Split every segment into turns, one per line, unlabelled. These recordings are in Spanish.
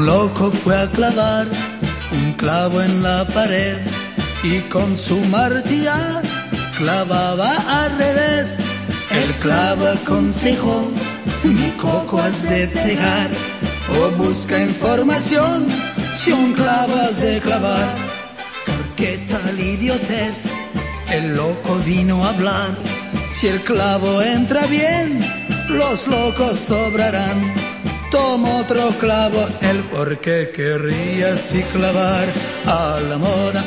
loco fue a clavar un clavo en la pared y con su martillo clavaba al revés. El clavo aconsejó: mi coco has de pegar, o busca información si un clavo has de clavar. ¿Por qué tal idiotez? El loco vino a hablar. Si el clavo entra bien, los locos sobrarán. Toma otro clavo, él porque querría así clavar. A la moda,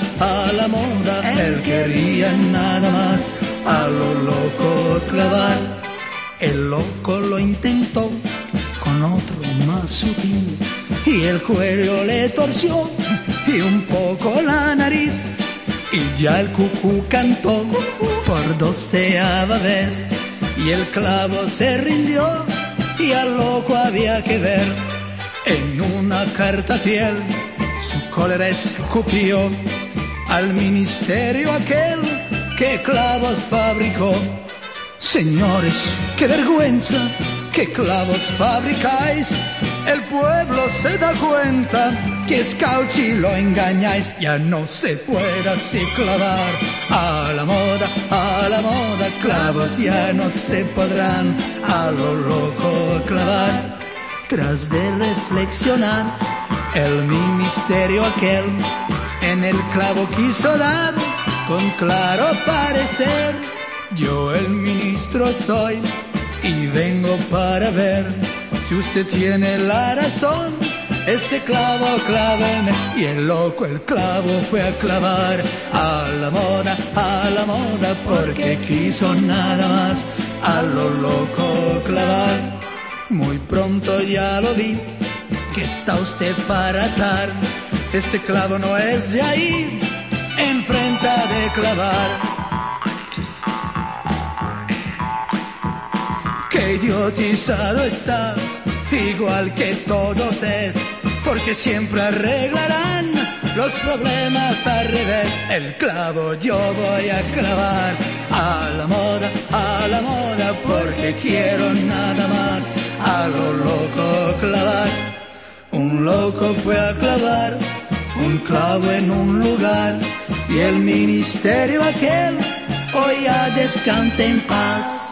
él quería nada más a lo loco clavar. El loco lo intentó con otro más sutil, y el cuello le torció y un poco la nariz, y ya el cucú cantó por 12ª vez, y el clavo se rindió y al loco había que ver. En una carta fiel su cólera escupió al ministerio aquel que clavos fabricó. Señores, qué vergüenza, qué clavos fabricáis. El pueblo se da cuenta que es cauchi, lo engañáis. Ya no se puede así clavar. A la moda, clavos ya no se podrán a lo loco clavar. Tras de reflexionar, el ministerio aquel en el clavo quiso dar con claro parecer: yo el ministro soy y vengo para ver si usted tiene la razón. Este clavo cláveme. Y el loco el clavo fue a clavar. A la moda, porque quiso nada más a lo loco clavar. Muy pronto ya lo vi, que está usted para atar. Este clavo no es de ahí, enfrente de clavar. Qué idiotizado está, igual que todos es, porque siempre arreglarán los problemas al revés. El clavo yo voy a clavar. A la moda, porque quiero nada más a lo loco clavar. Un loco fue a clavar un clavo en un lugar, y el ministerio aquel hoy ya descansa en paz.